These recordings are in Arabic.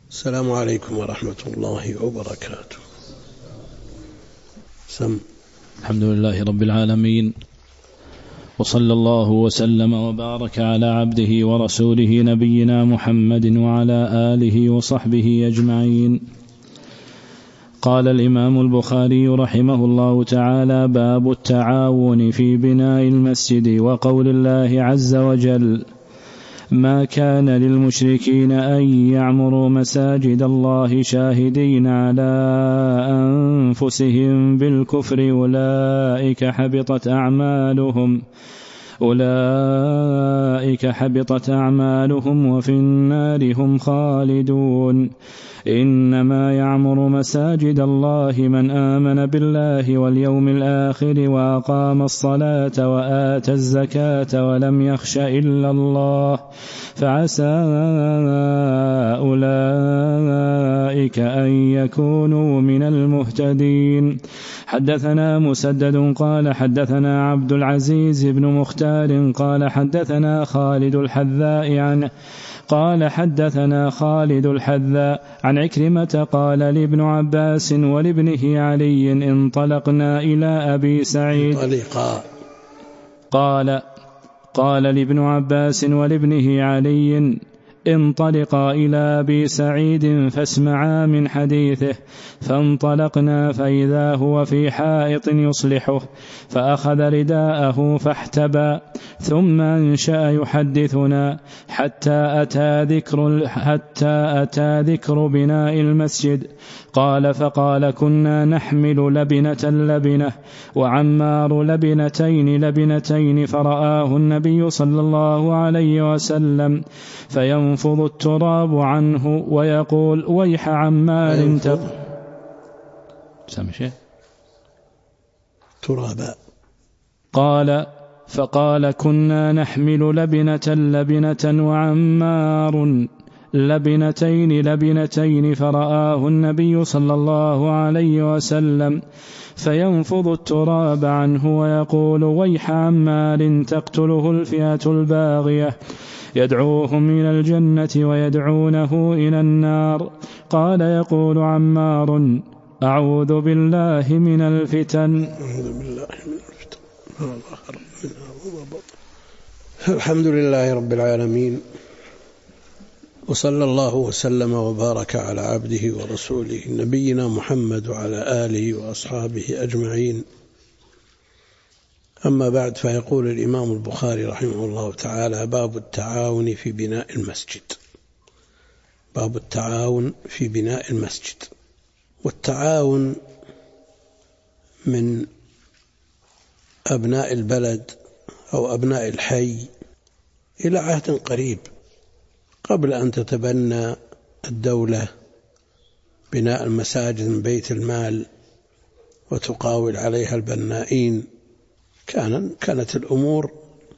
السلام عليكم ورحمة الله وبركاته. الحمد لله رب العالمين، وصلى الله وسلم وبارك على عبده ورسوله نبينا محمد وعلى آله وصحبه أجمعين. قال الإمام البخاري رحمه الله تعالى: باب التعاون في بناء المسجد. وقول الله عز وجل: ما كان للمشركين أن يعمروا مساجد الله شاهدين على أنفسهم بالكفر أولئك حبطت أعمالهم وفي النار هم خالدون. إنما يعمر مساجد الله من آمن بالله واليوم الآخر وأقام الصلاة وآتى الزكاة ولم يخش إلا الله، فعسى أولئك أن يكونوا من المهتدين. حدثنا مسدد قال حدثنا عبد العزيز بن مختار قال حدثنا خالد الحذاء عن عكرمة قال لابن عباس ولابنه علي: انطلقنا إلى أبي سعيد. قال لابن عباس ولابنه علي: انطلقا إلى أبي سعيد فاسمعا من حديثه. فانطلقنا فإذا هو في حائط يصلحه، فأخذ رداءه فاحتبى، ثم أنشأ يحدثنا حتى أتى ذكر بناء المسجد. قال: فقال: كنا نحمل لبنة وعمار لبنتين فرآه النبي صلى الله عليه وسلم فينفض التراب عنه ويقول: ويح عمار ترابا. فقال: كنا نحمل لبنة وعمار لبنتين فرآه النبي صلى الله عليه وسلم فينفض التراب عنه ويقول: ويح عمار تقتله الفئة الباغية، يدعوهم إلى الجنة ويدعونه إلى النار. قال: يقول عمار: أعوذ بالله من الفتن. الحمد لله رب العالمين، وصلى الله وسلم وبارك على عبده ورسوله نبينا محمد وعلى آله وأصحابه أجمعين. أما بعد، فيقول الإمام البخاري رحمه الله تعالى: باب التعاون في بناء المسجد. باب التعاون في بناء المسجد. والتعاون من أبناء البلد أو أبناء الحي إلى عهد قريب، قبل أن تتبنى الدولة بناء المساجد من بيت المال وتقاول عليها البنائين، كانت الأمور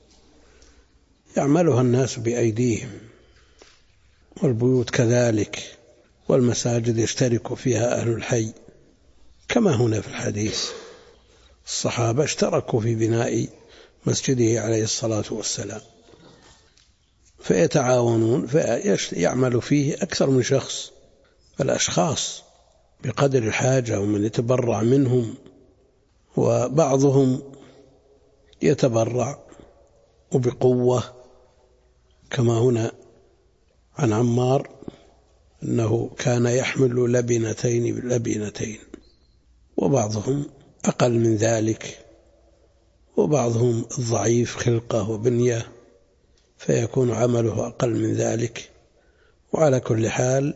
يعملها الناس بأيديهم، والبيوت كذلك، والمساجد يشترك فيها أهل الحي، كما هنا في الحديث الصحابة اشتركوا في بناء مسجده عليه الصلاة والسلام، فيتعاونون، فيعمل فيه أكثر من شخص، الأشخاص بقدر الحاجة ومن يتبرع منهم، وبعضهم يتبرع وبقوة، كما هنا عن عمار أنه كان يحمل لبنتين، وبعضهم أقل من ذلك، وبعضهم الضعيف خلقة وبنية فيكون عمله أقل من ذلك. وعلى كل حال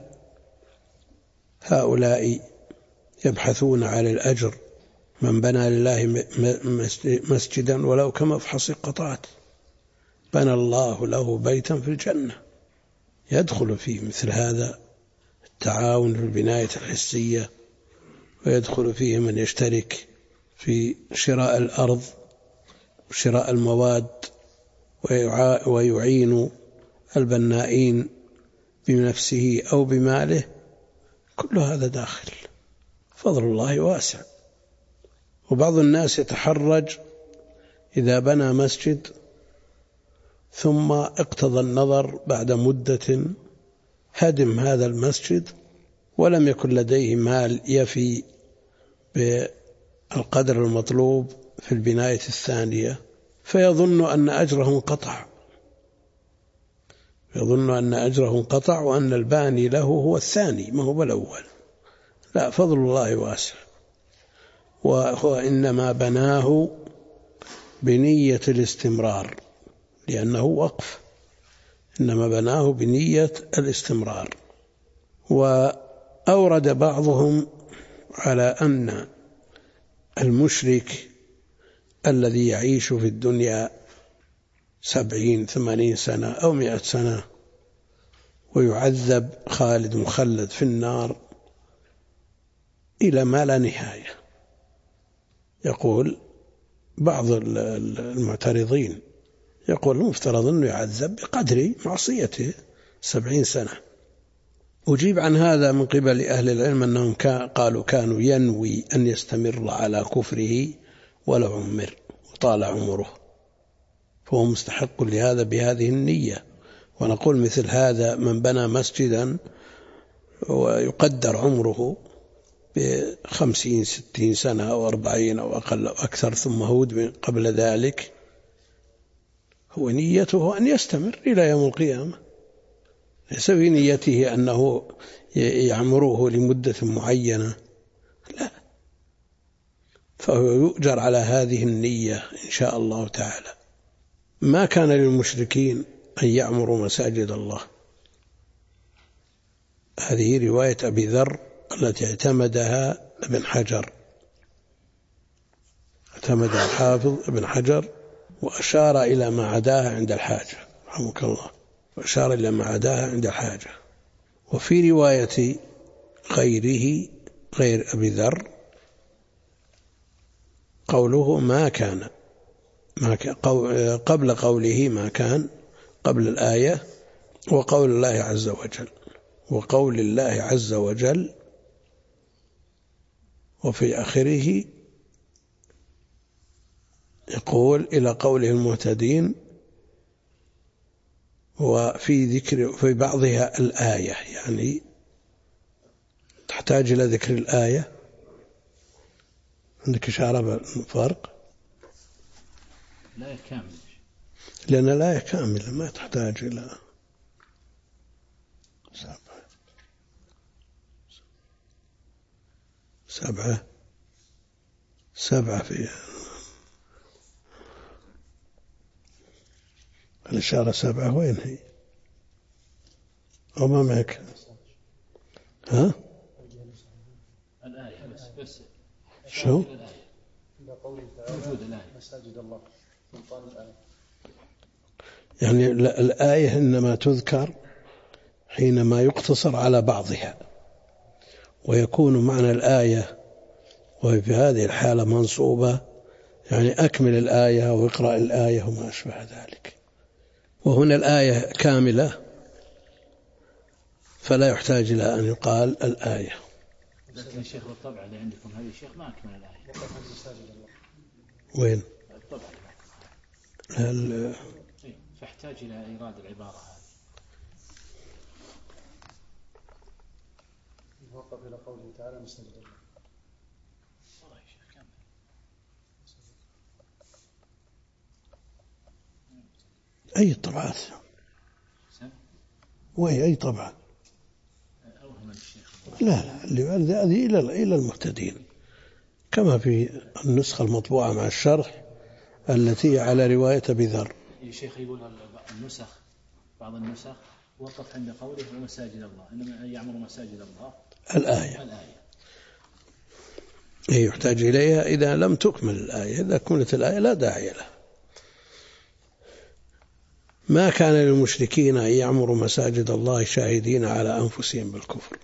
هؤلاء يبحثون على الأجر. من بنى لله مسجدا ولو كمفحص قطعت بنى الله له بيتا في الجنة. يدخل فيه مثل هذا التعاون في البناية الحسية، ويدخل فيه من يشترك في شراء الأرض وشراء المواد ويعين البنائين بنفسه أو بماله، كل هذا داخل. فضل الله واسع. وبعض الناس يتحرج إذا بنى مسجد ثم اقتضى النظر بعد مدة هدم هذا المسجد ولم يكن لديه مال يفي بالقدر المطلوب في البناية الثانية، فيظن أن أجره انقطع، وأن الباني له هو الثاني ما هو الأول. لا، فضل الله واسع، وهو إنما بناه بنية الاستمرار، لأنه وقف، إنما بناه بنية الاستمرار. وأورد بعضهم على أن المشرك الذي يعيش في الدنيا 70-80 سنة أو 100 سنة ويعذب خالد مخلد في النار إلى ما لا نهاية. يقول بعض المعترضين يقول المفترض أنه يعذب بقدر معصيته 70 سنة. أجيب عن هذا من قبل أهل العلم أنهم قالوا كانوا ينوي أن يستمر على كفره ولو عمر وطال عمره، فهو مستحق لهذا بهذه النية. ونقول مثل هذا من بنى مسجدا ويقدر عمره 50-60 سنة أو 40 أو أقل أو أكثر ثم هود قبل ذلك، هو نيته أن يستمر إلى يوم القيامة، ليس في نيته أنه يعمره لمدة معينة، لا، فهو يؤجر على هذه النية إن شاء الله تعالى. ما كان للمشركين أن يعمروا مساجد الله. هذه رواية أبي ذر التي اعتمدها ابن حجر، اعتمدها الحافظ ابن حجر، وأشار إلى ما عداها عند الحاجة رحمك الله، وأشار إلى ما عداها عند الحاجة. وفي رواية غيره غير أبي ذر قوله ما كان قبل قوله ما كان قبل الآية، وقول الله عز وجل وفي آخره يقول إلى قوله المهتدين، وفي ذكر في بعضها الآية، يعني تحتاج إلى ذكر الآية. عندك إشارة بالفرق؟ لا كامل، لأن الآية كاملة ما تحتاج إلى سبعة فيها الإشارة 7. وين هي؟ أو ما معك؟ ها؟ الآية بس شو؟ مساجد الله سلطان الآية. يعني الآية إنما تذكر حينما يقتصر على بعضها، ويكون معنى الآية وفي هذه الحالة منصوبة، يعني أكمل الآية واقرأ الآية وما أشبه ذلك. وهنا الآية كاملة فلا يحتاج إلى أن يقال الآية. لكن الشيخ بالطبع اللي عندكم هذه الشيخ ما أكمل الآية. وين؟ الطبع فاحتاج إلى إيراد العبارة هذه. وقف إلى قوله تعالى مسجد الله. والله يا شيخ كمل. أي طبعات؟ وهي أي طبعة؟ أوهم الشيخ. لا، هذه إلى المهتدين، كما في النسخة المطبوعة مع الشرح التي على رواية أبي ذر. الشيخ يقول بعض النسخ وقف عند قوله ومساجد الله، إنما يعمر مساجد الله الآية يحتاج إليها إذا لم تكمل الآية. إذا كملت الآية لا داعي لها. ما كان للمشركين أن يعمروا مساجد الله شاهدين على أنفسهم بالكفر.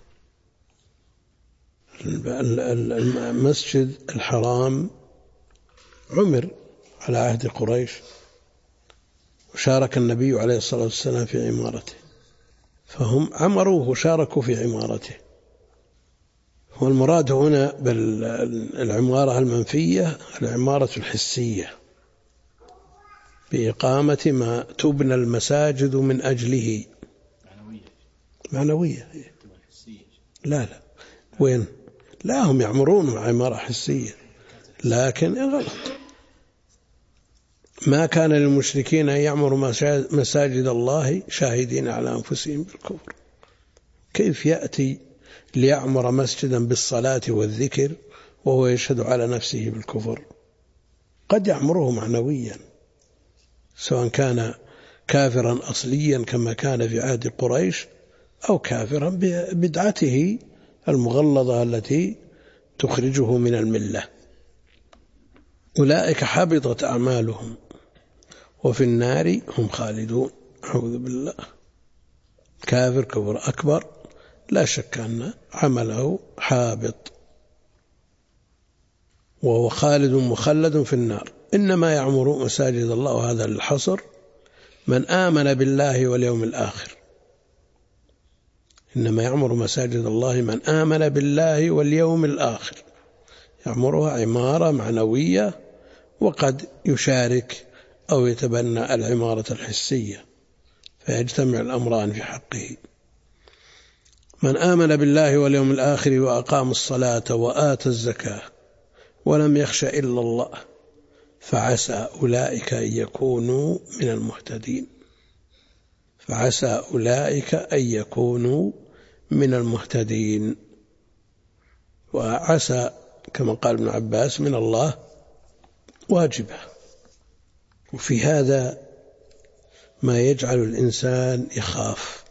المسجد الحرام عمر على عهد قريش، وشارك النبي عليه الصلاة والسلام في عمارته، فهم عمروه وشاركوا في عمارته. والمراد هنا بالعمارة المنفية العمارة الحسية، بإقامة ما تبنى المساجد من أجله، معنوية. لا وين؟ لا، هم يعمرون عمارة حسية، لكن غلط. ما كان للمشركين أن يعمروا مساجد الله شاهدين على أنفسهم بالكفر. كيف يأتي ليعمر مسجدا بالصلاة والذكر وهو يشهد على نفسه بالكفر؟ قد يعمره معنويا، سواء كان كافرا أصليا كما كان في عهد قريش، أو كافرا ببدعته المغلظة التي تخرجه من الملة. أولئك حبطت أعمالهم وفي النار هم خالدون. أعوذ بالله. كافر كفر أكبر لا شك أن عمله حابط، وهو خالد مخلد في النار. إنما يعمر مساجد الله، وهذا الحصر، من آمن بالله واليوم الآخر. إنما يعمر مساجد الله من آمن بالله واليوم الآخر، يعمرها عمارة معنوية، وقد يشارك أو يتبنى العمارة الحسية، فيجتمع الأمران في حقه. من آمن بالله واليوم الآخر وأقام الصلاة وآتى الزكاة ولم يخش إلا الله فعسى أولئك أن يكونوا من المهتدين. فعسى أولئك أن يكونوا من المهتدين. وعسى كما قال ابن عباس من الله واجبة. وفي هذا ما يجعل الإنسان يخاف.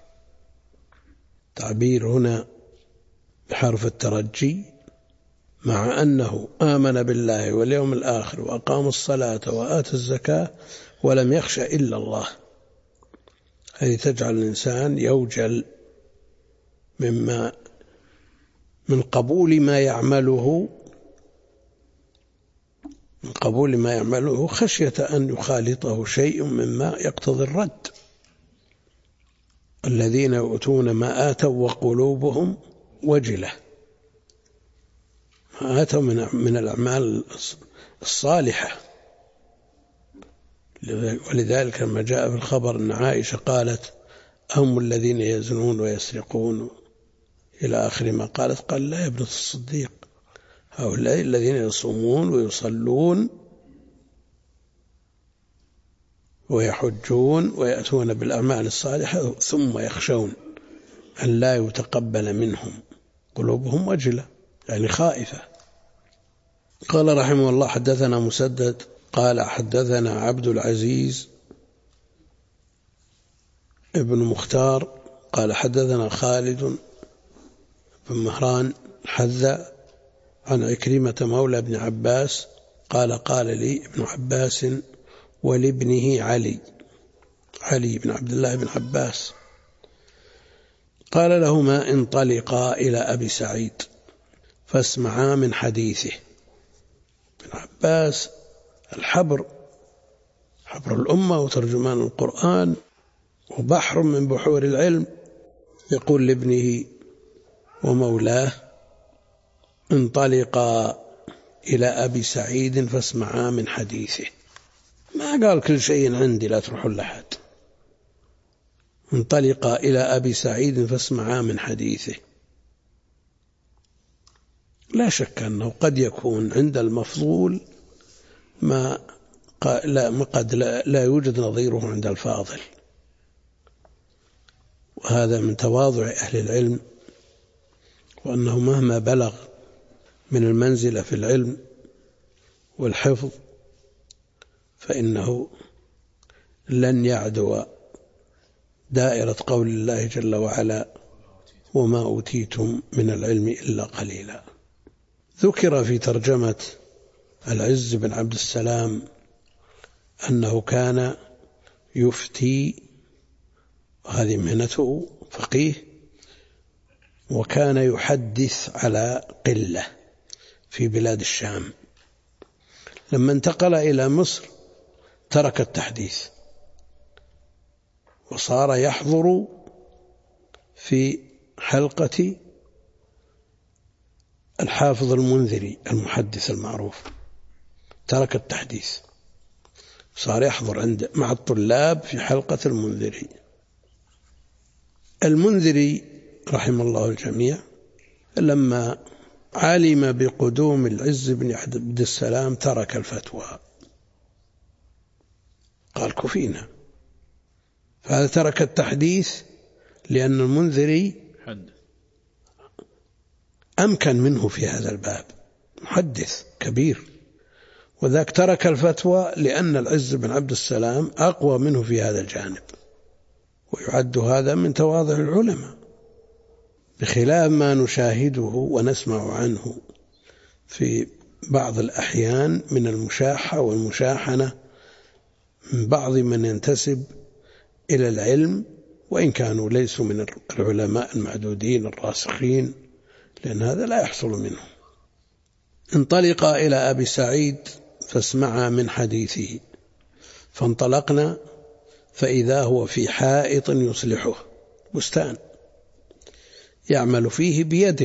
تعبير هنا بحرف الترجي، مع أنه آمن بالله واليوم الآخر وأقام الصلاة وآتى الزكاة ولم يخش إلا الله. هذه تجعل الإنسان يوجل من قبول ما يعمله خشية أن يخالطه شيء مما يقتضي الرد. الذين يؤتون ما آتوا وقلوبهم وجلة. ما آتوا من الأعمال الصالحة. ولذلك لما جاء في الخبر أن عائشة قالت: هم الذين يزنون ويسرقون إلى آخر ما قالت، قال: لا يا ابنة الصديق، هؤلاء الذين يصومون ويصلون ويحجون ويأتون بالأعمال الصالحة ثم يخشون أن لا يتقبل منهم، قلوبهم وجلة يعني خائفة. قال رحمه الله: حدثنا مسدد قال حدثنا عبد العزيز ابن مختار قال حدثنا خالد بن مهران حذا عن عكرمة مولى ابن عباس قال: قال لي ابن عباس ولابنه علي بن عبد الله بن عباس، قال لهما: انطلقا إلى أبي سعيد فاسمعا من حديثه. ابن عباس الحبر، حبر الأمة وترجمان القرآن وبحر من بحور العلم، يقول لابنه ومولاه: انطلقا إلى أبي سعيد فاسمعا من حديثه. ما قال كل شيء عندي لا تروحوا لأحد. انطلقا إلى أبي سعيد فاسمعا من حديثه. لا شك أنه قد يكون عند المفضول ما قد لا يوجد نظيره عند الفاضل، وهذا من تواضع أهل العلم، وأنه مهما بلغ من المنزلة في العلم والحفظ فإنه لن يعدو دائرة قول الله جل وعلا: وما أوتيتم من العلم إلا قليلا. ذكر في ترجمة العز بن عبد السلام أنه كان يفتي، وهذه مهنته فقيه، وكان يحدث على قلة في بلاد الشام. لما انتقل إلى مصر ترك التحديث وصار يحضر في حلقة الحافظ المنذري المحدث المعروف. ترك التحديث، صار يحضر مع الطلاب في حلقة المنذري. المنذري رحم الله الجميع لما علم بقدوم العز بن عبد السلام ترك الفتوى، قال كفينا. فهذا ترك التحديث لأن المنذري أمكن منه في هذا الباب، محدث كبير، وذاك ترك الفتوى لأن العز بن عبد السلام أقوى منه في هذا الجانب، ويعد هذا من تواضع العلماء، بخلاف ما نشاهده ونسمع عنه في بعض الأحيان من المشاحة والمشاحنة من بعض من ينتسب إلى العلم وإن كانوا ليسوا من العلماء المعدودين الراسخين، لأن هذا لا يحصل منه. انطلقا إلى أبي سعيد فاسمعا من حديثه، فانطلقنا فإذا هو في حائط يصلحه، بستان يعمل فيه بيده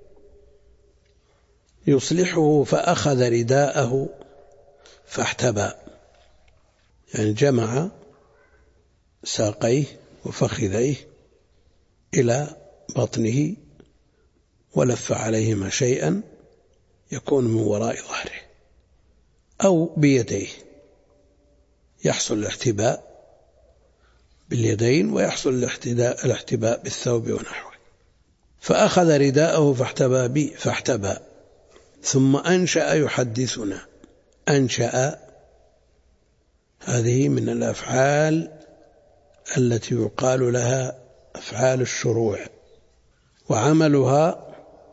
يصلحه، فأخذ رداءه فاحتبى، يعني جمع ساقيه وفخذيه إلى بطنه ولف عليهما شيئا يكون من وراء ظهره أو بيديه، يحصل الاحتباء باليدين ويحصل الاحتباء بالثوب ونحوه. فأخذ رداءه فاحتبى ثم أنشأ يحدثنا. أنشأ هذه من الأفعال التي يقال لها أفعال الشروع، وعملها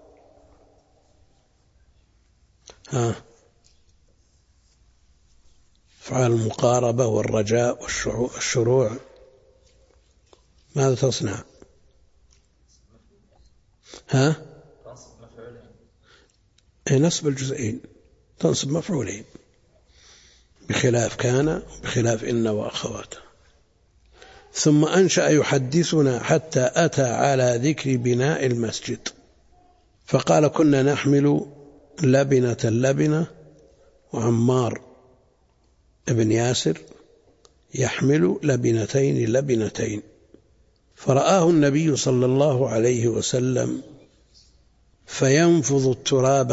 أفعال المقاربة والرجاء والشروع. ماذا تصنع؟ نصب الجزئين، تنصب مفعولين، بخلاف كان بخلاف إن وأخواته. ثم أنشأ يحدثنا حتى أتى على ذكر بناء المسجد، فقال كنا نحمل لبنة وعمار ابن ياسر يحمل لبنتين، فرآه النبي صلى الله عليه وسلم فينفض التراب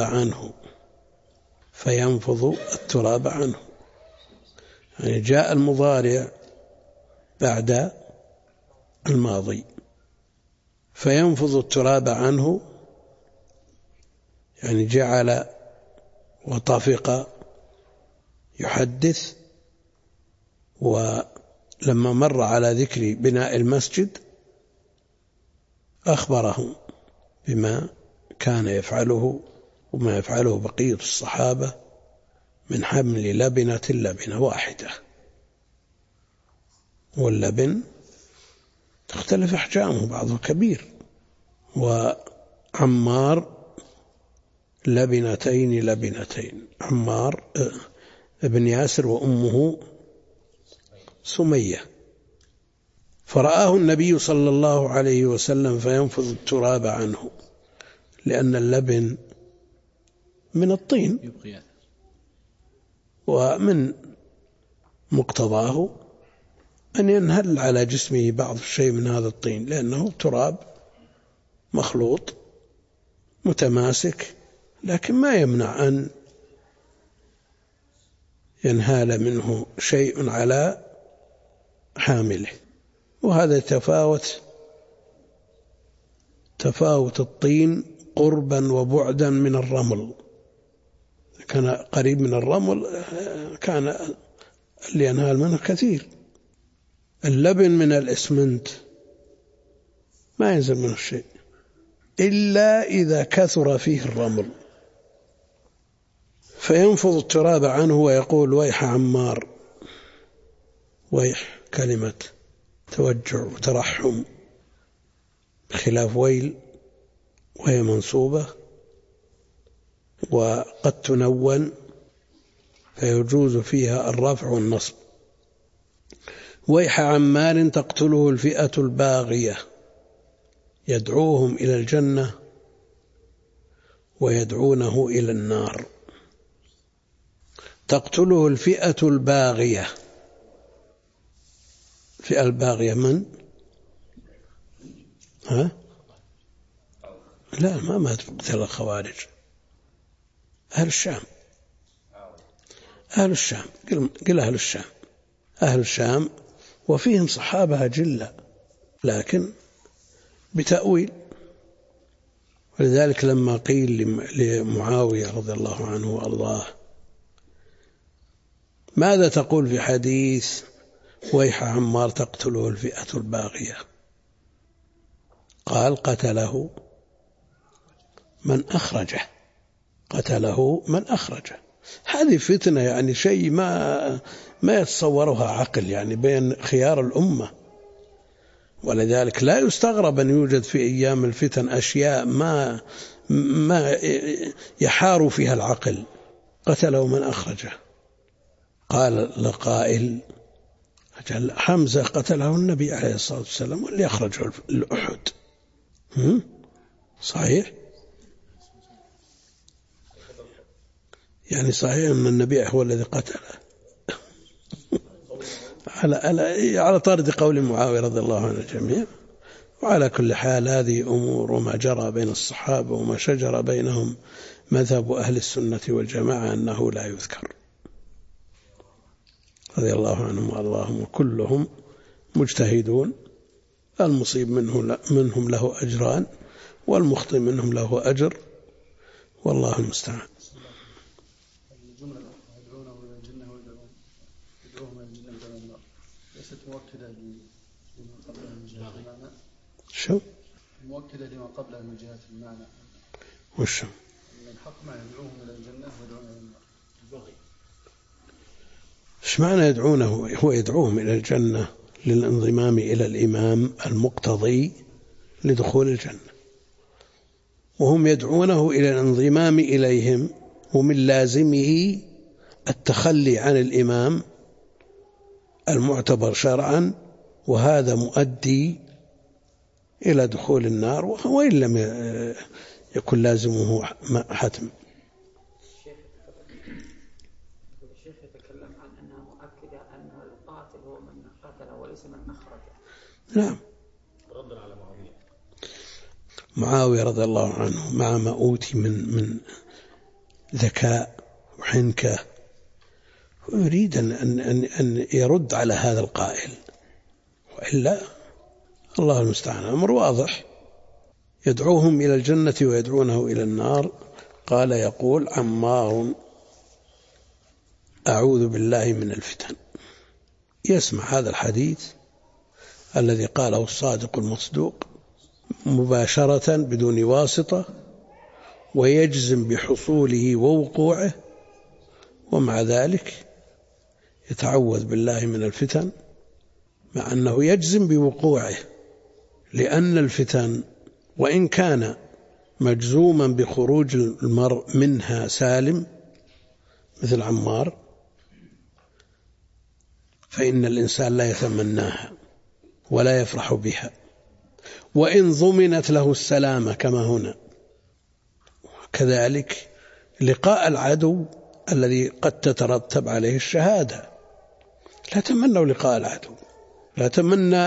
عنه، يعني جاء المضارع بعد الماضي، فينفض التراب عنه يعني جعل وطفق يحدث. ولما مر على ذكر بناء المسجد أخبرهم بما كان يفعله وما يفعله بقية الصحابة من حمل لبنة واحدة، واللبن تختلف أحجامه، بعضه كبير، وعمار لبنتين، عمار ابن ياسر وأمه سمية. فرآه النبي صلى الله عليه وسلم فينفض التراب عنه، لأن اللبن من الطين، ومن مقتضاه أن ينهل على جسمه بعض الشيء من هذا الطين، لأنه تراب مخلوط متماسك، لكن ما يمنع أن ينهال منه شيء على حامله. وهذا تفاوت الطين قربا وبعدا من الرمل، كان قريب من الرمل كان اللي ينهال منه كثير. اللبن من الإسمنت ما ينزل منه شيء إلا إذا كثر فيه الرمل، فينفض التراب عنه ويقول ويح عمار، ويح كلمة توجع وترحم بخلاف ويل، وهي منصوبة وقد تنون فيجوز فيها الرفع والنصب. ويح عمار تقتله الفئة الباغية، يدعوهم إلى الجنة ويدعونه إلى النار. تقتله الفئة الباغية، الفئة الباغية من؟ لا ما مات بقتال الخوارج، أهل الشام، أهل الشام، قل أهل الشام، أهل الشام، وفيهم صحابة جلة لكن بتأويل. ولذلك لما قيل لمعاوية رضي الله عنه وأرضاه ماذا تقول في حديث ويح عمار تقتله الفئة الباغية؟ قال قتله من أخرجه، قتله من أخرجه. هذه فتنة يعني شيء ما يتصورها عقل يعني بين خيار الأمة. ولذلك لا يستغرب أن يوجد في أيام الفتن أشياء ما يحار فيها العقل. قتله من أخرجه. قال لقائل أجل حمزة قتله النبي عليه الصلاة والسلام واللي أخرجه الأحد. صحيح؟ يعني صحيح أن النبي هو الذي قتله على طرد قول معاوية رضي الله عنه الجميع. وعلى كل حال هذه أمور وما جرى بين الصحابة وما شجر بينهم مذهب أهل السنة والجماعة أنه لا يذكر رضي الله عنهم وأرضاهم، وكلهم مجتهدون، المصيب منهم له أجران والمخطئ منهم له أجر، والله المستعان. الجملة يدعونه إلى الجنة ويدعوهم إلى الجنة وإلى النار ليست مؤكدة لما قبلها من جهة المعنى. شو؟ مؤكدة لما قبلها من جهة المعنى. وشو؟ الحق ما يدعوهم إلى الجنة ويدعوهم إلى النار. ايش معنى يدعونه؟ هو يدعوهم إلى الجنة للانضمام إلى الإمام المقتضي لدخول الجنة، وهم يدعونه إلى الانضمام إليهم، ومن لازمه التخلي عن الإمام المعتبر شرعا، وهذا مؤدي إلى دخول النار وإن لم يكن لازمه حتم. الشيخ يتكلم عن أنها مؤكدة أن القاتل هو من قتله وليس من أخرجه. نعم. ردا على معاوية رضي الله عنه مع ما أوتي من ذكاء وحنكة ويريد أن يرد على هذا القائل، وإلا الله المستعان أمر واضح. يدعوهم إلى الجنة ويدعونه إلى النار. قال يقول عمار أعوذ بالله من الفتن، يسمع هذا الحديث الذي قاله الصادق المصدوق مباشرة بدون واسطة، ويجزم بحصوله ووقوعه، ومع ذلك يتعوذ بالله من الفتن مع أنه يجزم بوقوعه، لأن الفتن وإن كان مجزوما بخروج المرء منها سالم مثل عمار، فإن الإنسان لا يتمناها ولا يفرح بها، وإن ضمنت له السلامة كما هنا. كذلك لقاء العدو الذي قد تترتب عليه الشهادة، لا تمنوا لقاء العدو، لا تمنى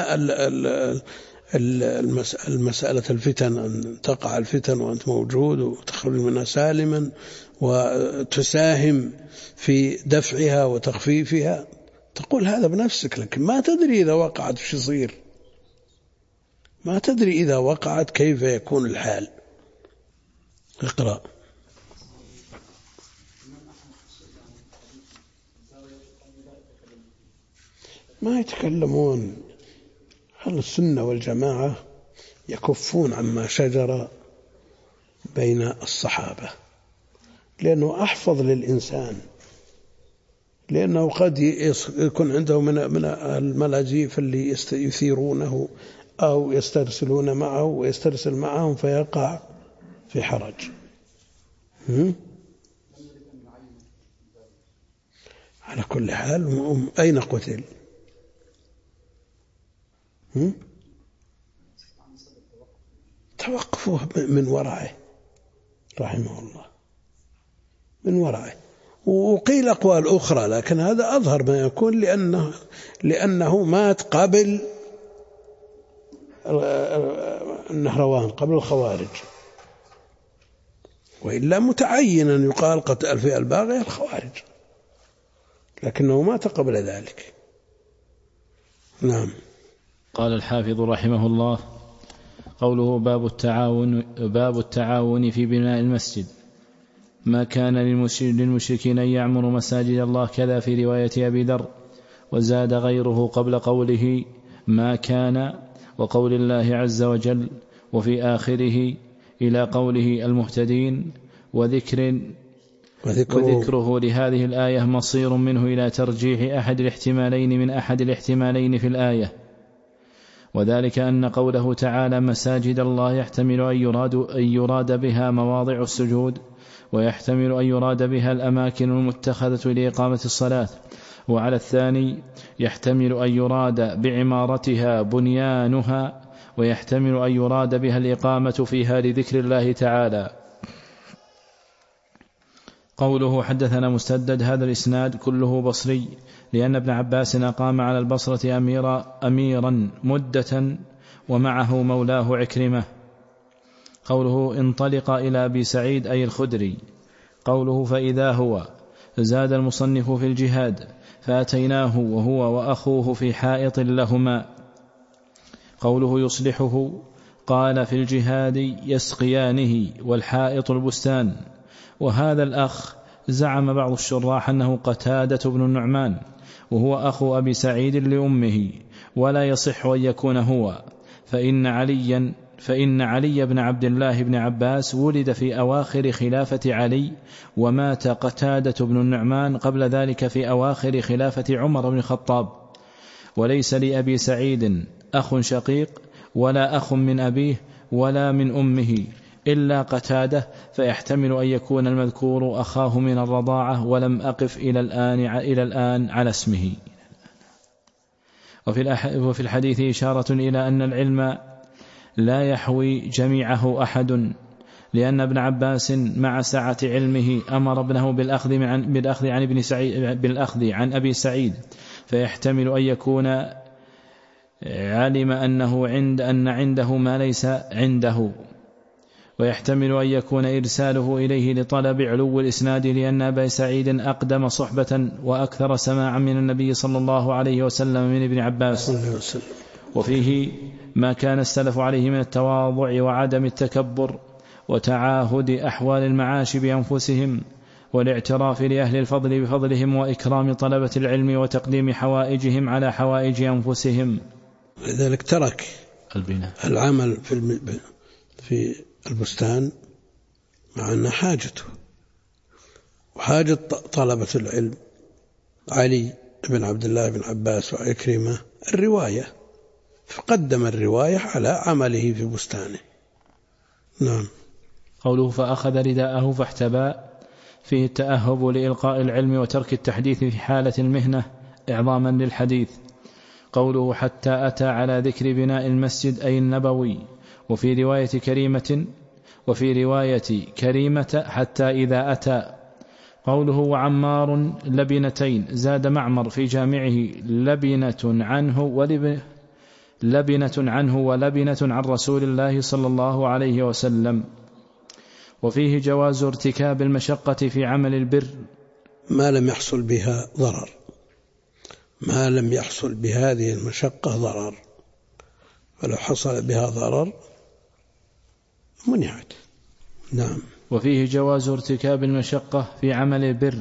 المسألة الفتن أن تقع الفتن وأنت موجود وتخرج منها سالما وتساهم في دفعها وتخفيفها، تقول هذا بنفسك، لكن ما تدري إذا وقعت وش يصير، ما تدري إذا وقعت كيف يكون الحال. اقرأ. ما يتكلمون. أهل السنة والجماعة يكفون عما شجر بين الصحابة، لأنه أحفظ للإنسان، لأنه قد يكون عنده من الملاجيف اللي يثيرونه أو يسترسلون معه ويسترسل معهم فيقع في حرج. على كل حال أين قتل؟ توقفوه من ورعه رحمه الله، من ورعه. وقيل أقوال أخرى لكن هذا أظهر ما يكون، لأنه مات قبل النهروان، قبل الخوارج، وإلا متعين أن يقال قتل الفئة الباغية الخوارج، لكنه مات قبل ذلك. نعم. قال الحافظ رحمه الله: قوله باب التعاون في بناء المسجد. ما كان للمشركين أن يعمروا مساجد الله، كذا في رواية أبي ذر. وزاد غيره قبل قوله ما كان وقول الله عز وجل، وفي آخره إلى قوله المهتدين، وذكره لهذه الآية مصير منه إلى ترجيح أحد الاحتمالين من أحد الاحتمالين في الآية، وذلك أن قوله تعالى مساجد الله يحتمل أن يراد بها مواضع السجود، ويحتمل أن يراد بها الأماكن المتخذة لإقامة الصلاة، وعلى الثاني يحتمل أن يراد بعمارتها بنيانها، ويحتمل أن يراد بها الإقامة فيها لذكر الله تعالى. قوله حدثنا مسدد، هذا الإسناد كله بصري، لأن ابن عباس أقام على البصرة أميرا مدة، ومعه مولاه عكرمة. قوله انطلق إلى أبي سعيد أي الخدري. قوله فإذا هو، زاد المصنف في الجهاد فأتيناه وهو وأخوه في حائط لهما. قوله يصلحه، قال في الجهاد يسقيانه والحائط البستان. وهذا الأخ زعم بعض الشراح أنه قتادة بن النعمان، وهو أخو أبي سعيد لأمه، ولا يصح أن يكون هو، فإن علي بن عبد الله بن عباس ولد في أواخر خلافة علي، ومات قتادة بن النعمان قبل ذلك في أواخر خلافة عمر بن الخطاب. وليس لأبي سعيد أخ شقيق، ولا أخ من أبيه ولا من أمه إلا قتادة، فيحتمل أن يكون المذكور أخاه من الرضاعة، ولم أقف إلى الآن على اسمه. وفي الحديث إشارة إلى أن العلم لا يحوي جميعه أحد، لأن ابن عباس مع سعة علمه أمر ابنه بالأخذ عن أبي سعيد، فيحتمل أن يكون علم أن عنده ما ليس عنده، ويحتمل أن يكون إرساله إليه لطلب علو الإسناد، لأن أبا سعيد أقدم صحبة وأكثر سماعا من النبي صلى الله عليه وسلم من ابن عباس. وفيه ما كان السلف عليه من التواضع وعدم التكبر، وتعاهد أحوال المعاش بأنفسهم، والاعتراف لأهل الفضل بفضلهم، وإكرام طلبة العلم، وتقديم حوائجهم على حوائج أنفسهم. لذلك ترك العمل في البستان، مع أن حاجته وحاجة طلبة العلم علي بن عبد الله بن عباس وعكرمة الرواية، فقدم الرواية على عمله في بستانه. نعم. قوله فأخذ رداءه فاحتبى، فيه التأهب لإلقاء العلم وترك التحديث في حالة المهنة إعظاما للحديث. قوله حتى أتى على ذكر بناء المسجد أي النبوي. وفي رواية كريمة حتى إذا أتى. قوله وعمار لبنتين، زاد معمر في جامعه لبنة عنه ولبنة عن رسول الله صلى الله عليه وسلم. وفيه جواز ارتكاب المشقة في عمل البر ما لم يحصل بها ضرر، ما لم يحصل بهذه المشقة ضرر، ولو حصل بها ضرر منعت. نعم. وفيه جواز ارتكاب المشقة في عمل البر،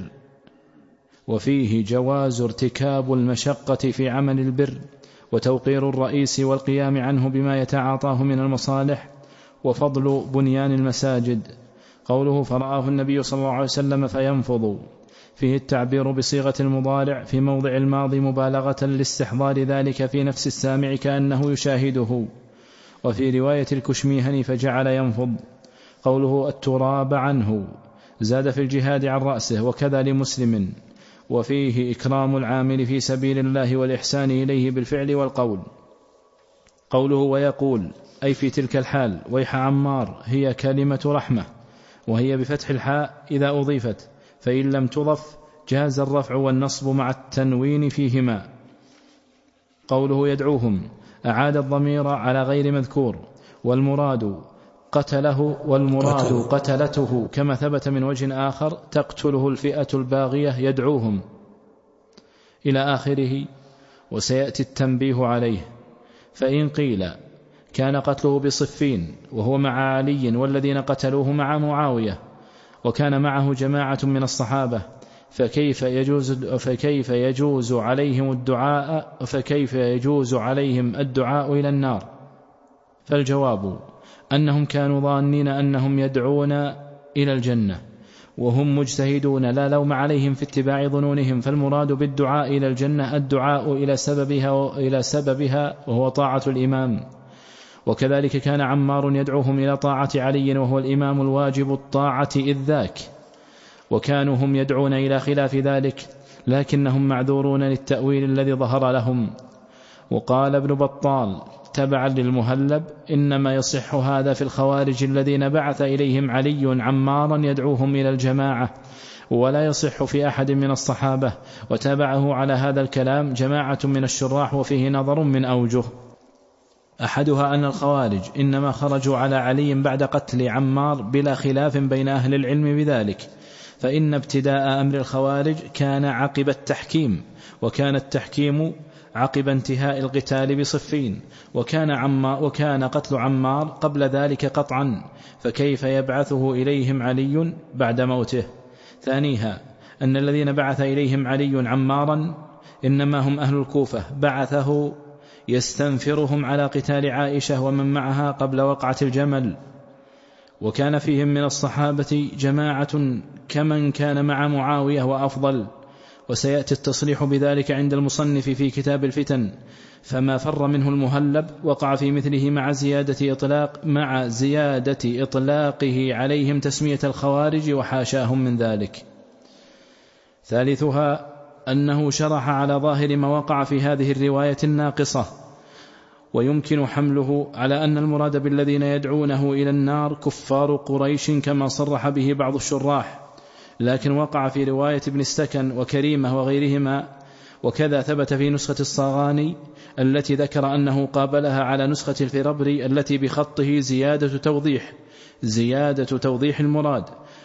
وتوقير الرئيس والقيام عنه بما يتعاطاه من المصالح، وفضل بنيان المساجد. قوله فرآه النبي صلى الله عليه وسلم فينفض، فيه التعبير بصيغة المضارع في موضع الماضي مبالغة لاستحضار ذلك في نفس السامع كأنه يشاهده. وفي رواية الكشميهني فجعل ينفض. قوله التراب عنه، زاد في الجهاد عن رأسه، وكذا لمسلم. وفيه إكرام العامل في سبيل الله والإحسان إليه بالفعل والقول. قوله ويقول أي في تلك الحال ويح عمار، هي كلمة رحمة، وهي بفتح الحاء إذا أضيفت، فإن لم تضف جاز الرفع والنصب مع التنوين فيهما. قوله يدعوهم، أعاد الضمير على غير مذكور، والمراد قتله، والمراد قتلته كما ثبت من وجه آخر تقتله الفئة الباغية يدعوهم إلى آخره، وسيأتي التنبيه عليه. فإن قيل كان قتله بصفين وهو مع علي والذين قتلوه مع معاوية وكان معه جماعة من الصحابة، فكيف يجوز عليهم الدعاء إلى النار؟ فالجواب أنهم كانوا ظانين أنهم يدعون إلى الجنة وهم مجتهدون، لا لوم عليهم في اتباع ظنونهم، فالمراد بالدعاء إلى الجنة الدعاء إلى سببها وهو طاعة الإمام. وكذلك كان عمار يدعوهم إلى طاعة علي وهو الإمام الواجب الطاعة إذ ذاك، وكانوا هم يدعون إلى خلاف ذلك، لكنهم معذورون للتأويل الذي ظهر لهم. وقال ابن بطال تبعا للمهلب: إنما يصح هذا في الخوارج الذين بعث إليهم علي عمارا يدعوهم إلى الجماعة، ولا يصح في أحد من الصحابة. وتابعه على هذا الكلام جماعة من الشراح، وفيه نظر من أوجه. أحدها أن الخوارج إنما خرجوا على علي بعد قتل عمار بلا خلاف بين أهل العلم بذلك، فإن ابتداء أمر الخوارج كان عقب التحكيم، وكان التحكيم عقب انتهاء القتال بصفين، وكان قتل عمار قبل ذلك قطعا، فكيف يبعثه إليهم علي بعد موته؟ ثانيها أن الذين بعث إليهم علي عمارا إنما هم أهل الكوفة، بعثه يستنفرهم على قتال عائشة ومن معها قبل وقعة الجمل، وكان فيهم من الصحابة جماعة كمن كان مع معاوية وأفضل، وسيأتي التصريح بذلك عند المصنف في كتاب الفتن. فما فر منه المهلب وقع في مثله مع زيادة إطلاقه عليهم تسمية الخوارج وحاشاهم من ذلك. ثالثها أنه شرح على ظاهر ما وقع في هذه الرواية الناقصة، ويمكن حمله على أن المراد بالذين يدعونه إلى النار كفار قريش كما صرح به بعض الشراح، لكن وقع في رواية ابن السكن وكريمة وغيرهما، وكذا ثبت في نسخة الصاغاني التي ذكر أنه قابلها على نسخة الفربري التي بخطه زيادة توضيح المراد،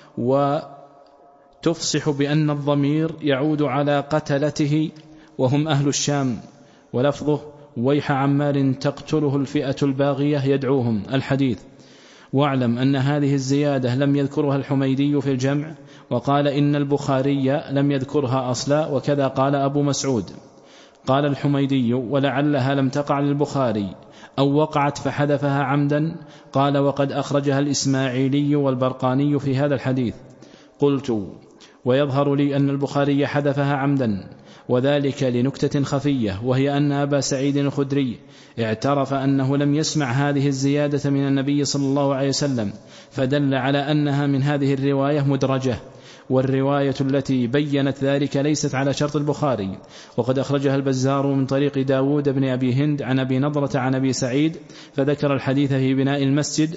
وتفصح بأن الضمير يعود على قتلته وهم أهل الشام، ولفظه ويح عمار تقتله الفئة الباغية يدعوهم الحديث. واعلم أن هذه الزيادة لم يذكرها الحميدي في الجمع، وقال إن البخاري لم يذكرها أصلا، وكذا قال أبو مسعود. قال الحميدي ولعلها لم تقع للبخاري أو وقعت فحذفها عمدا. قال وقد أخرجها الإسماعيلي والبرقاني في هذا الحديث. قلت ويظهر لي أن البخاري حذفها عمدا، وذلك لنكتة خفية، وهي أن أبا سعيد الخدري اعترف أنه لم يسمع هذه الزيادة من النبي صلى الله عليه وسلم، فدل على أنها من هذه الرواية مدرجة، والرواية التي بيّنت ذلك ليست على شرط البخاري. وقد أخرجها البزار من طريق داود بن أبي هند عن أبي نضرة عن أبي سعيد، فذكر الحديث في بناء المسجد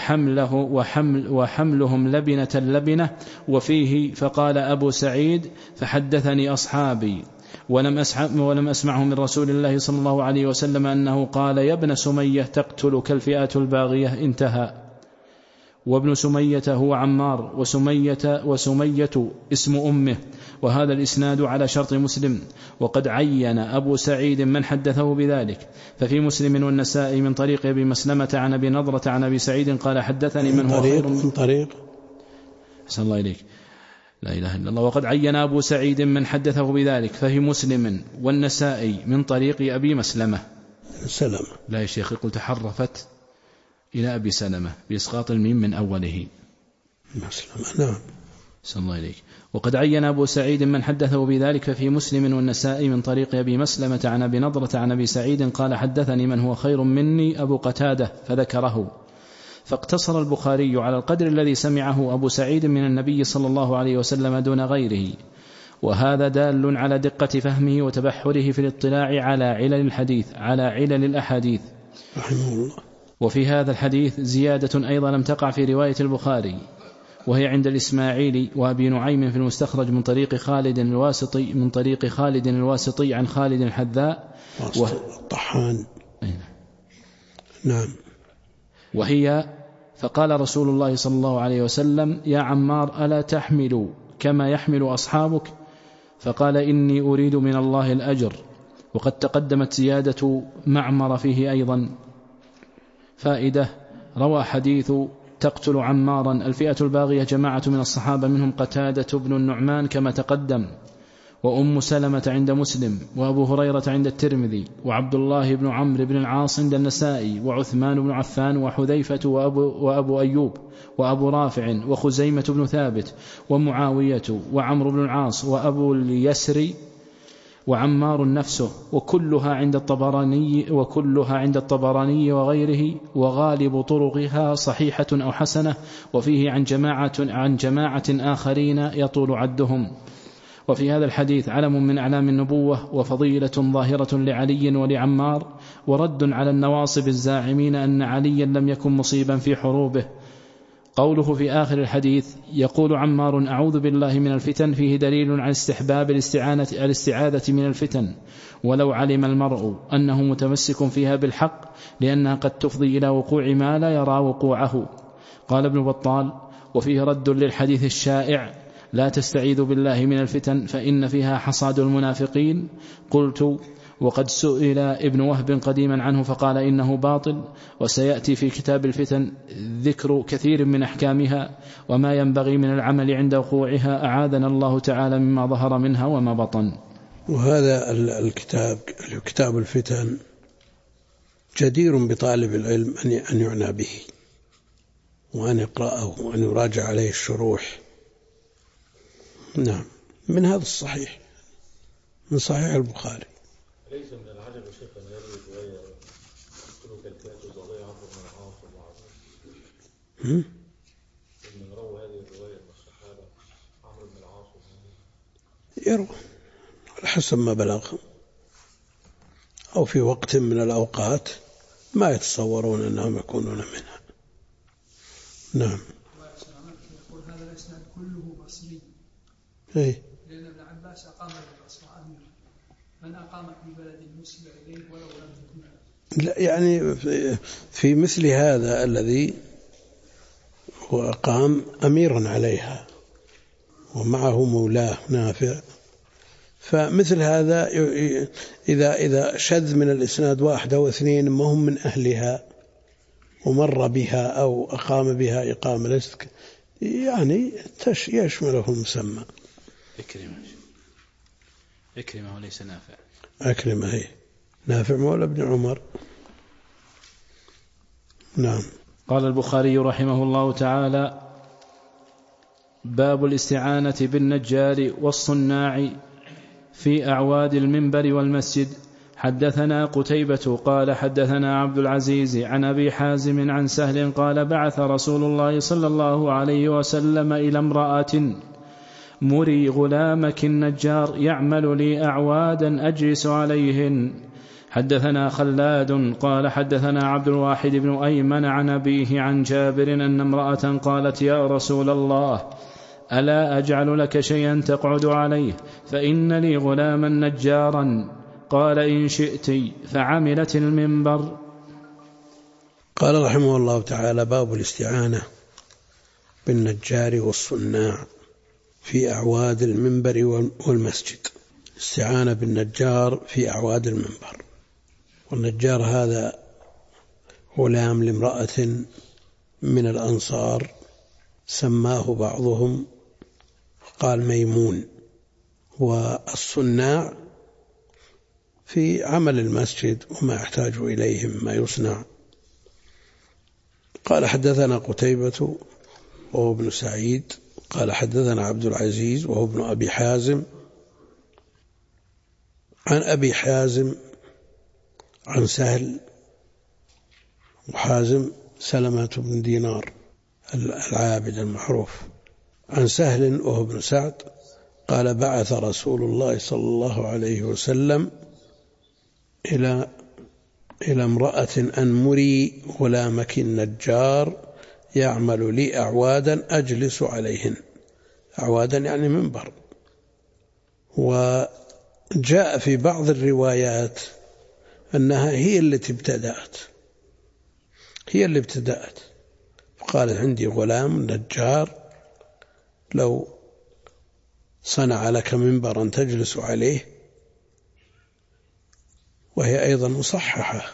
وحملهم لبنة، وفيه فقال أبو سعيد فحدثني أصحابي ولم أسمعه من رسول الله صلى الله عليه وسلم أنه قال يا ابن سمية تقتلك الفئة الباغية، انتهى. وابن سمية هو عمار، وسمية اسم أمه، وهذا الإسناد على شرط مسلم. وقد عين أبو سعيد من حدثه بذلك، ففي مسلم والنسائي من طريق أبي مسلمة عن أبي نضرة عن أبي سعيد قال حدثني من هو خير من طريق أحسن الله إليك، لا إله إلا الله. وقد عين أبو سعيد من حدثه بذلك، ففي مسلم والنسائي من طريق أبي مسلمة لا يا شيخ قلت تحرفت إلى أبي سلمة بإسقاط الميم من أوله مسلمة. نعم صلى الله عليك. وقد عين أبو سعيد من حدثه بذلك، ففي مسلم والنسائي من طريق أبي مسلمة عن أبي نضرة عن أبي سعيد قال حدثني من هو خير مني أبو قتادة، فذكره. فاقتصر البخاري على القدر الذي سمعه أبو سعيد من النبي صلى الله عليه وسلم دون غيره، وهذا دال على دقة فهمه وتبحره في الاطلاع على علل الأحاديث رحمه الله. وفي هذا الحديث زيادة أيضا لم تقع في رواية البخاري، وهي عند الإسماعيلي وأبي نعيم في المستخرج من طريق خالد الواسطي عن خالد الحذاء الطحان. نعم. وهي فقال رسول الله صلى الله عليه وسلم: يا عمار ألا تحمل كما يحمل أصحابك؟ فقال: إني أريد من الله الأجر. وقد تقدمت زيادة معمر فيه أيضا. فائدة: روى حديث تقتل عمارا الفئة الباغية جماعة من الصحابة منهم قتادة بن النعمان كما تقدم، وأم سلمة عند مسلم، وأبو هريرة عند الترمذي، وعبد الله بن عمرو بن العاص عند النسائي، وعثمان بن عفان، وحذيفة، وأبو أيوب، وأبو رافع، وخزيمة بن ثابت، ومعاوية، وعمرو بن العاص، وأبو اليسري، وعمار نفسه، وكلها عند الطبراني وغيره، وغالب طرقها صحيحة أو حسنة، وفيه عن جماعة آخرين يطول عدهم. وفي هذا الحديث علم من أعلام النبوة وفضيلة ظاهرة لعلي ولعمار، ورد على النواصب الزاعمين أن عليا لم يكن مصيبا في حروبه. قوله في آخر الحديث: يقول عمار أعوذ بالله من الفتن، فيه دليل على استحباب الاستعاذة من الفتن، ولو علم المرء أنه متمسك فيها بالحق، لأنها قد تفضي إلى وقوع ما لا يرى وقوعه. قال ابن بطال: وفيه رد للحديث الشائع: لا تستعيذ بالله من الفتن فإن فيها حصاد المنافقين. قلت: وقد سئل ابن وهب قديما عنه فقال إنه باطل، وسيأتي في كتاب الفتن ذكر كثير من أحكامها وما ينبغي من العمل عند وقوعها، أعاذنا الله تعالى مما ظهر منها وما بطن. وهذا الكتاب كتاب الفتن جدير بطالب العلم أن يعنى به، وأن يقرأه، وأن يراجع عليه الشروح. نعم، من هذا الصحيح، من صحيح البخاري. ليس من العجب شيخ أن يروي رواية تقتلك الفئة الباغية عمرو بن العاص ومعاوية؟ من روى هذه الرواية من الصحابة عمرو بن العاص ومعاوية؟ يروى على حسب ما بلغهم، أو في وقت من الأوقات ما يتصورون أنهم يكونون منها. نعم. يقول هذا الإسناد كله بصري. إيه؟ لأن ابن عباس أقام بالبصرة من أقام في بلد مسلم إليه ولو لم يكن. لا، يعني في مثل هذا الذي هو أقام أميرا عليها ومعه مولاه نافع، فمثل هذا إذا شذ من الإسناد واحد أو اثنين ما هم من أهلها ومر بها أو أقام بها إقامة ليست يعني يشمله المسمى. إكرمة وليس نافع. أكرمة هي نافع مولى ابن عمر. نعم. قال البخاري رحمه الله تعالى: باب الاستعانة بالنجار والصناع في أعواد المنبر والمسجد. حدثنا قتيبة قال حدثنا عبد العزيز عن أبي حازم عن سهل قال: بعث رسول الله صلى الله عليه وسلم إلى امرأة: مري غلامك النجار يعمل لي أعوادا أجلس عليهن. حدثنا خلاد قال حدثنا عبد الواحد بن أيمن عن أبيه عن جابر أن امرأة قالت: يا رسول الله، ألا أجعل لك شيئا تقعد عليه؟ فإن لي غلاما نجارا. قال: إن شئت. فعملت المنبر. قال رحمه الله تعالى: باب الاستعانة بالنجار والصناع في أعواد المنبر والمسجد. استعانة بالنجار في أعواد المنبر. والنجار هذا غلام لامرأة من الأنصار سماه بعضهم قال ميمون. والصناع في عمل المسجد وما يحتاج إليه مما يصنع. قال حدثنا قتيبة وهو ابن سعيد قال حدثنا عبد العزيز وهو ابن أبي حازم عن أبي حازم عن سهل، وحازم سلمة بن دينار العابد المعروف، عن سهل وهو ابن سعد قال: بعث رسول الله صلى الله عليه وسلم إلى امرأة أن مري غلامك النجار يعمل لي أعوادا أجلس عليهن. أعوادا يعني منبر. وجاء في بعض الروايات أنها هي التي ابتدأت، قالت عندي غلام نجار لو صنع لك منبرا تجلس عليه، وهي أيضا مصححة.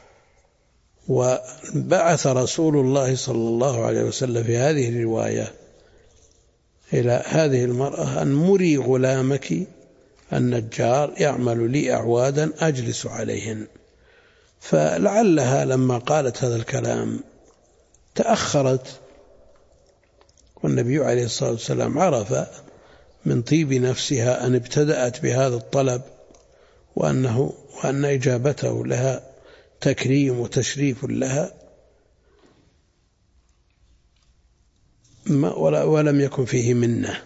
وبعث رسول الله صلى الله عليه وسلم في هذه الرواية إلى هذه المرأة أن مري غلامك النجار يعمل لي أعوادا أجلس عليهن. فلعلها لما قالت هذا الكلام تأخرت، والنبي عليه الصلاة والسلام عرف من طيب نفسها أن ابتدأت بهذا الطلب، وأن إجابته لها تكريم وتشريف لها، ولم يكن فيه منة.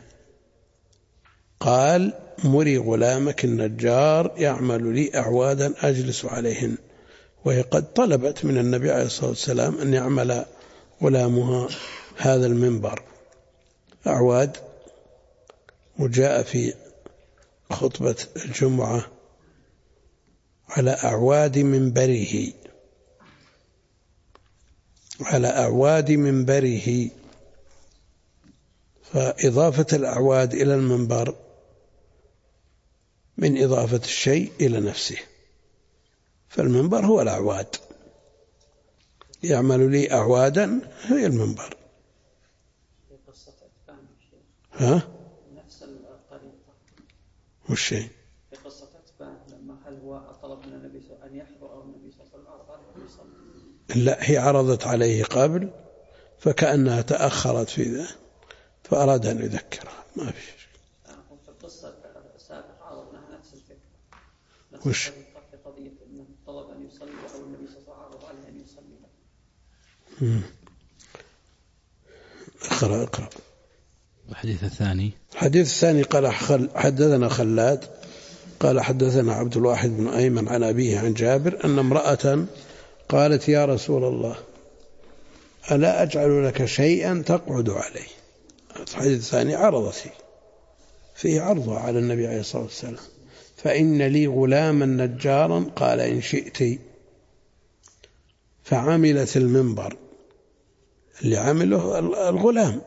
قال مري غلامك النجار يعمل لي أعوادا أجلس عليهن، وهي قد طلبت من النبي عليه الصلاة والسلام أن يعمل غلامها هذا المنبر أعواد. وجاء في خطبة الجمعة على أعواد منبره، على أعواد منبره. فإضافة الأعواد إلى المنبر من إضافة الشيء إلى نفسه، فالمنبر هو الأعواد، يعمل لي أعوادا هي المنبر. ها؟ نفس الطريقة. والشيء في قصة عتبان لما هل هو طلب من النبي أن يحضر أو النبي صلى الله عليه وسلم عرض عليه يصلي؟ لا، هي عرضت عليه قبل فكأنها تأخرت في ذا فأراد أن يذكرها، ما في شيء. في القصة السابقة عرضناها نفس الفكرة، وش؟ في قضية أنه طلب أن يصلي أو النبي صلى الله عليه وسلم عرض عليه أن يصلي. اقرأ. الحديث الثاني. الحديث الثاني قال حدثنا خلاد قال حدثنا عبد الواحد بن أيمن عن أبيه عن جابر أن امرأة قالت يا رسول الله ألا أجعل لك شيئا تقعد عليه. الحديث الثاني عرضت فيه عرضها على النبي عليه الصلاة والسلام. فإن لي غلاما نجارا قال إن شئت، فعملت المنبر اللي عمله الغلام.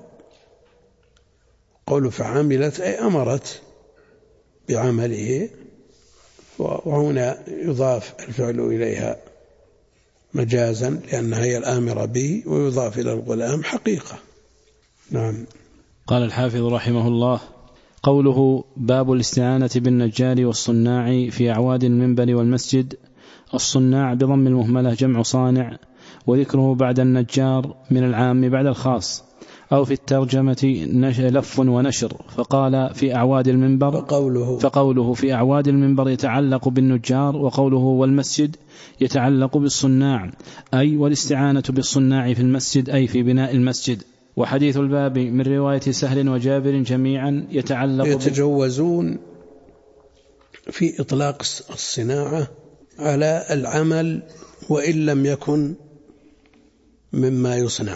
قوله فعملت أي أمرت بعمله، وهنا يضاف الفعل إليها مجازا لأنها هي الآمرة به، ويضاف إلى الغلام حقيقة. نعم. قال الحافظ رحمه الله: قوله باب الاستعانة بالنجار والصناع في أعواد المنبر والمسجد. الصناع بضم المهملة جمع صانع، وذكره بعد النجار من العام بعد الخاص، أو في الترجمة لف ونشر. فقال في أعواد المنبر، فقوله في أعواد المنبر يتعلق بالنجار، وقوله والمسجد يتعلق بالصناع، أي والاستعانة بالصناع في المسجد أي في بناء المسجد. وحديث الباب من رواية سهل وجابر جميعا يتجوزون في إطلاق الصناعة على العمل وإن لم يكن مما يصنع،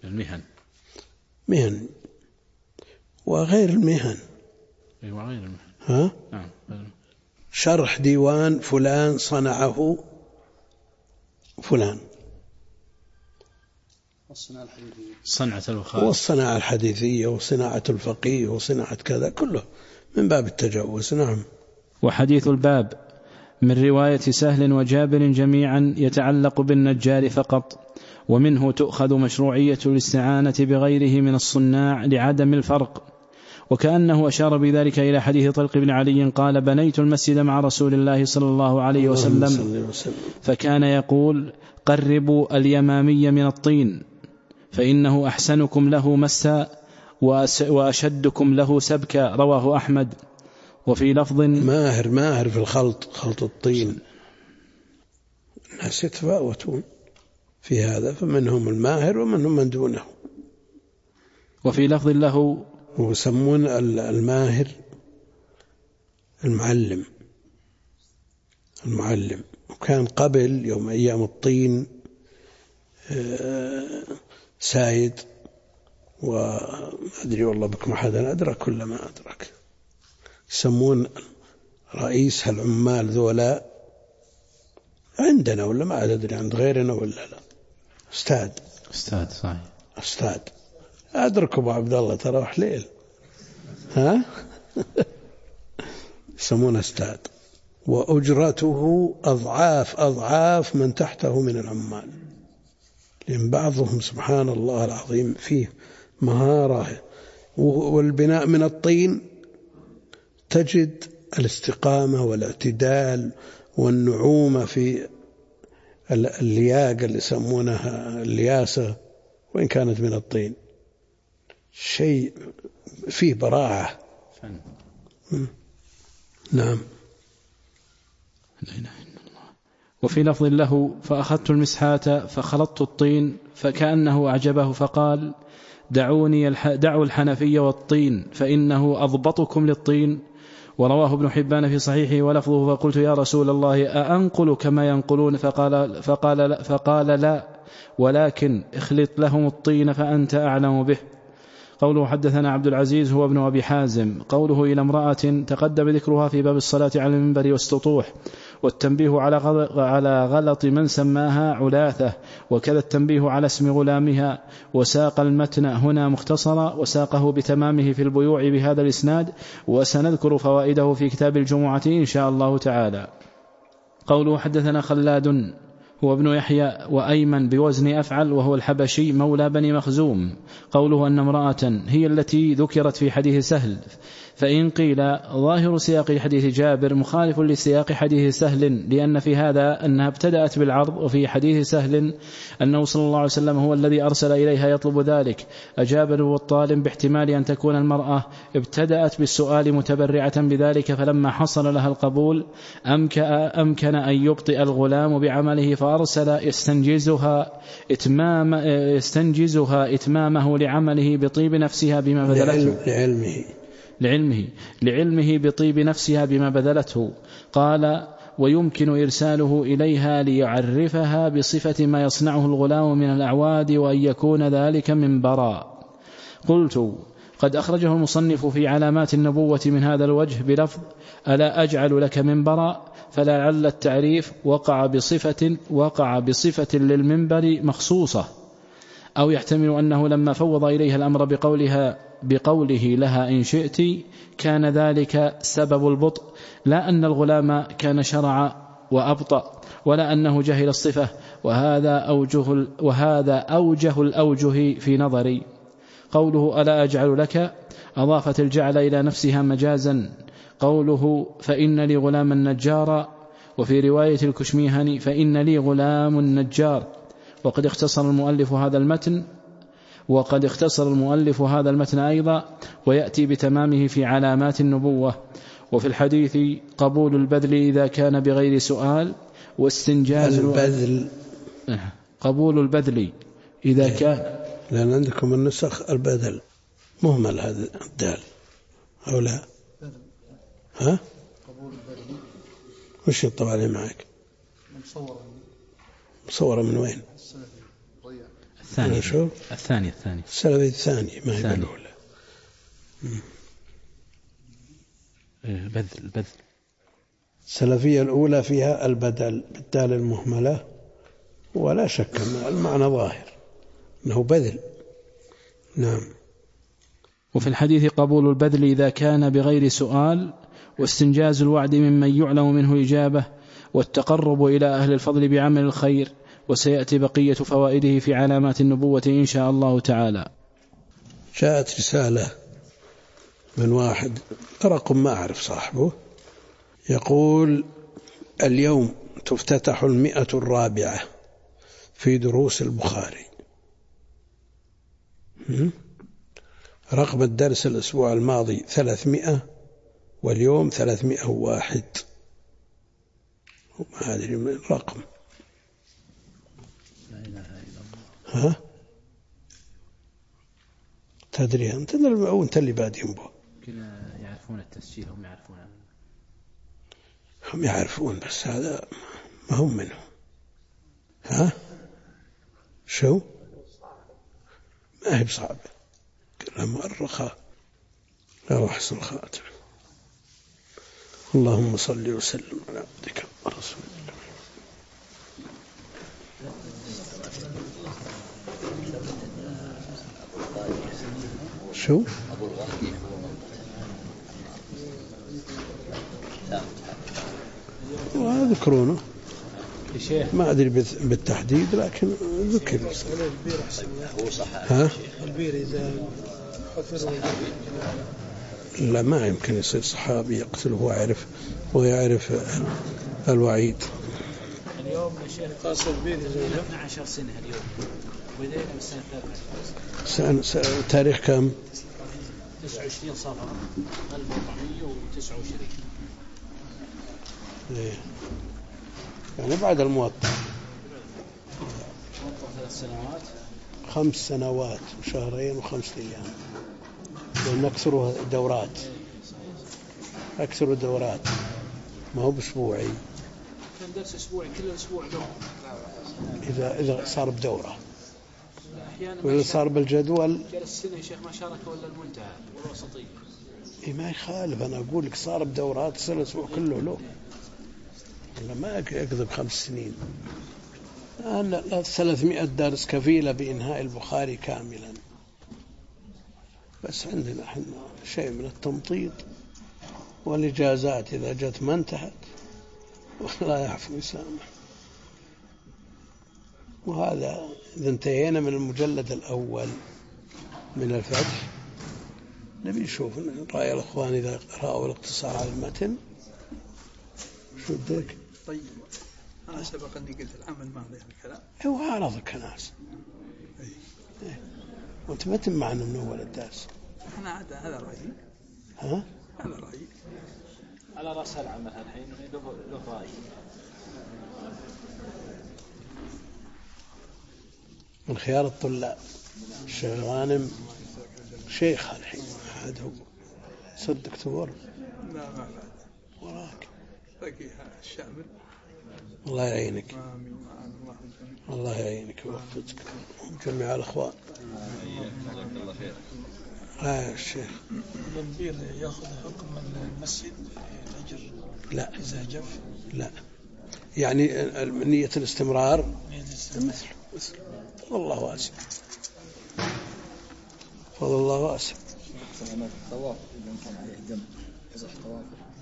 مهن وغير المهن. ها؟ نعم. شرح ديوان فلان صنعه فلان، والصناعة الحديثية وصناعة الفقيه وصناعة كذا كله من باب التجوز. نعم. وحديث الباب من رواية سهل وجابر جميعا يتعلق بالنجار فقط، ومنه تؤخذ مشروعية الاستعانة بغيره من الصناع لعدم الفرق. وكأنه أشار بذلك إلى حديث طلق بن علي قال بنيت المسجد مع رسول الله صلى الله عليه وسلم فكان يقول قربوا اليمامي من الطين فإنه أحسنكم له مسا وأشدكم له سبكا. رواه أحمد. وفي لفظ ماهر في خلط الطين. الناس يتفاوتون في هذا، فمنهم الماهر ومنهم من دونه. وفي لفظ له ويسمون الماهر المعلم. وكان قبل يوم أيام الطين سايد، وأدري والله بكم أحدا أدرك كل ما أدرك، يسمون رئيس العمال ذولا عندنا ولا ما أدري عند غيرنا ولا لا، أستاذ صحيح. أستاذ أدرك أبو عبد الله ترى حليل ها يسمونه أستاذ، وأجرته أضعاف من تحته من العمال، لأن بعضهم سبحان الله العظيم فيه مهارة. والبناء من الطين تجد الاستقامة والاعتدال والنعومة في اللياقة اللي يسمونها اللياسة، وإن كانت من الطين شيء فيه براعة. نعم. لا إله إلا الله. وفي لفظ له فأخذت المسحاة فخلطت الطين فكأنه أعجبه فقال دعوا الحنفي والطين فإنه أضبطكم للطين. ورواه ابن حبان في صحيحه ولفظه فقلت يا رسول الله أأنقل كما ينقلون؟ فقال لا، ولكن اخلط لهم الطين فأنت أعلم به. قوله حدثنا عبد العزيز هو ابن أبي حازم. قوله إلى امرأة تقدم ذكرها في باب الصلاة على المنبر والسطوح، والتنبيه على غلط من سماها علاثة، وكذا التنبيه على اسم غلامها. وساق المتن هنا مختصرا، وساقه بتمامه في البيوع بهذا الإسناد، وسنذكر فوائده في كتاب الجمعة إن شاء الله تعالى. قوله حدثنا خلاد هو ابن يحيى وأيمن بوزن أفعل، وهو الحبشي مولى بني مخزوم. قوله أن امرأة هي التي ذكرت في حديث سهل، فإن قيل ظاهر سياق حديث جابر مخالف لسياق حديث سهل، لأن في هذا أنها ابتدأت بالعرض، وفي حديث سهل أنه صلى الله عليه وسلم هو الذي أرسل إليها يطلب ذلك. أجاب له الطالب باحتمال أن تكون المرأة ابتدأت بالسؤال متبرعة بذلك، فلما حصل لها القبول أمكن أن يبطئ الغلام بعمله، فأرسل يستنجزها إتمامه لعمله بطيب نفسها بما بذلته لعلمه بطيب نفسها بما بذلته. قال ويمكن إرساله إليها ليعرفها بصفة ما يصنعه الغلام من الأعواد، وأن يكون ذلك من براء. قلت قد أخرجه المصنف في علامات النبوة من هذا الوجه بلفظ ألا أجعل لك منبرا، فلعل التعريف وقع بصفة للمنبر مخصوصة، أو يحتمل أنه لما فوض إليها الأمر بقوله لها إن شئت كان ذلك سبب البطء، لا أن الغلام كان شرع وأبطأ، ولا أنه جهل الصفة، وهذا أوجه الأوجه في نظري. قوله ألا أجعل لك أضافت الجعل إلى نفسها مجازا. قوله فإن لي غلاما نجارا، وفي رواية الكشميهني فإن لي غلام نجار. وقد اختصر المؤلف هذا المتن أيضا، ويأتي بتمامه في علامات النبوة. وفي الحديث قبول البذل إذا كان بغير سؤال، واستنجاز قبول البذل إذا كان، لأن عندكم النسخ البذل مهمل هذا الدال أو لا؟ ها؟ وش يطبع عليه معك؟ مصورة من وين؟ الثاني السلفي الثاني ما هي الأولى. البذل السلفية الأولى فيها البدل بالدال المهملة، ولا شك أن المعنى ظاهر أنه بذل. نعم. وفي الحديث قبول البذل إذا كان بغير سؤال، واستنجاز الوعد ممن يعلم منه الإجابة، والتقرب إلى أهل الفضل بعمل الخير. وسيأتي بقية فوائده في علامات النبوة إن شاء الله تعالى. جاءت رسالة من واحد رقم ما أعرف صاحبه، يقول اليوم تفتتح 104 في دروس البخاري. رقم الدرس الأسبوع الماضي 300، واليوم 301. ما أدري من الرقم. لا إله إلا الله. ها؟ تدري أنت أو أنت اللي بادين به؟ كنا يعرفون التسجيل، هم يعرفون بس هذا ما هم منهم. ها؟ شو؟ ما هي بصعبة، كلها مؤرخة. لا أحسن الخاتم. اللهم صل وسلم على عبدك ورسولك. شو؟ أقول والله يذكرونه ما أدري بالتحديد لكن ذكر. هو صح. ها؟ البير إذا لا ما يمكن يصير صحابي يقتله ويعرف الوعيد. اليوم الشيخ قاصر البير 12 سنة اليوم بدينا بالسنة 3 تاريخ كم؟ 29 صفر 1429. يعني بعد الموطأ 3 سنوات 5 سنوات وشهرين و5 أيام. لأن أكثر دورات ما هو بأسبوعي. كان درس أسبوعي كل أسبوع دورة. إذا صار بدورة أحيانا ولا صار بالجدول جلس السنة يا شيخ ما شارك ولا المنتهى والوسطية. ما يخالف. أنا أقول لك صار بدورات يصير الأسبوع كله له. ولا ما أكذب 5 سنين. أنا 300 درس كفيلة بإنهاء البخاري كاملا. بس عندنا احنا شيء من التمطيط والإجازات إذا جت ما انتهت ولا يعفو يسامح. وهذا إذا انتهينا من المجلد الأول من الفتح نبي نشوف رأي الأخوان إذا رأوا الاقتصار على المتن شو بدك. طيب أنا سبق أني قلت العمل ما عليه الكلام. هو عارضك ناس وأنت ما تمعنا من أول الدرس. أنا هذا رأيي. ها؟ هذا رأيي. على رأس العمل الحين له رأي. من خيار الطلاب الشيخ غانم شيخ الحين هذا هو صر دكتور. لا ما وراك بقيها الشامل. الله يعينك. آمين. الله يعينك ويوفقك وجميع الأخوان. الله خير. الشيخ البير يأخذ حكم المسجد الأجر. لا إذا جف. لا يعني نية الاستمرار مثل والله واسع. فضل الله واسع. الطواف إذا كان عليه دم يصح طواف.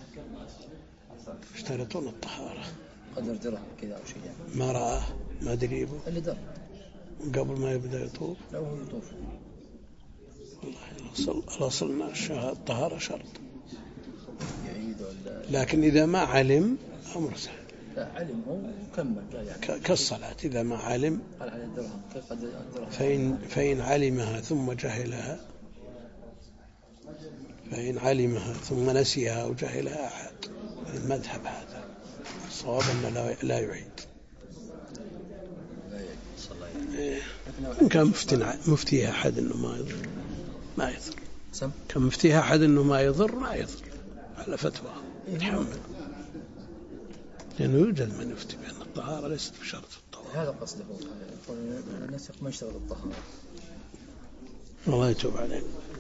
يشترطون الطهارة. قدر درهم كذا أو شيء. ما رآه ما دريبه اللي در قبل ما يبدأ يطوف. لو هو يطوف. والله الأصل الطهارة شرط. يعيد ولا. لكن إذا ما علم أمر سهل. لا علم هو وكمل يعني. كالصلاة إذا ما علم قال على الدرهم كيف قدر الدرهم. فإن علمها ثم نسيها أو جهلها أحد. المذهب هذا الصواب أنه لا يعيد. إن كان مفتيها أحد أنه ما يضر. كان مفتيها أحد أنه ما يضر على فتوى يتحمل. لأنه يوجد من يفتي بأن الطهارة ليست بشرط الطواف. هذا قصده الناس ما يشتغل الطهارة. الله يتوب عليه.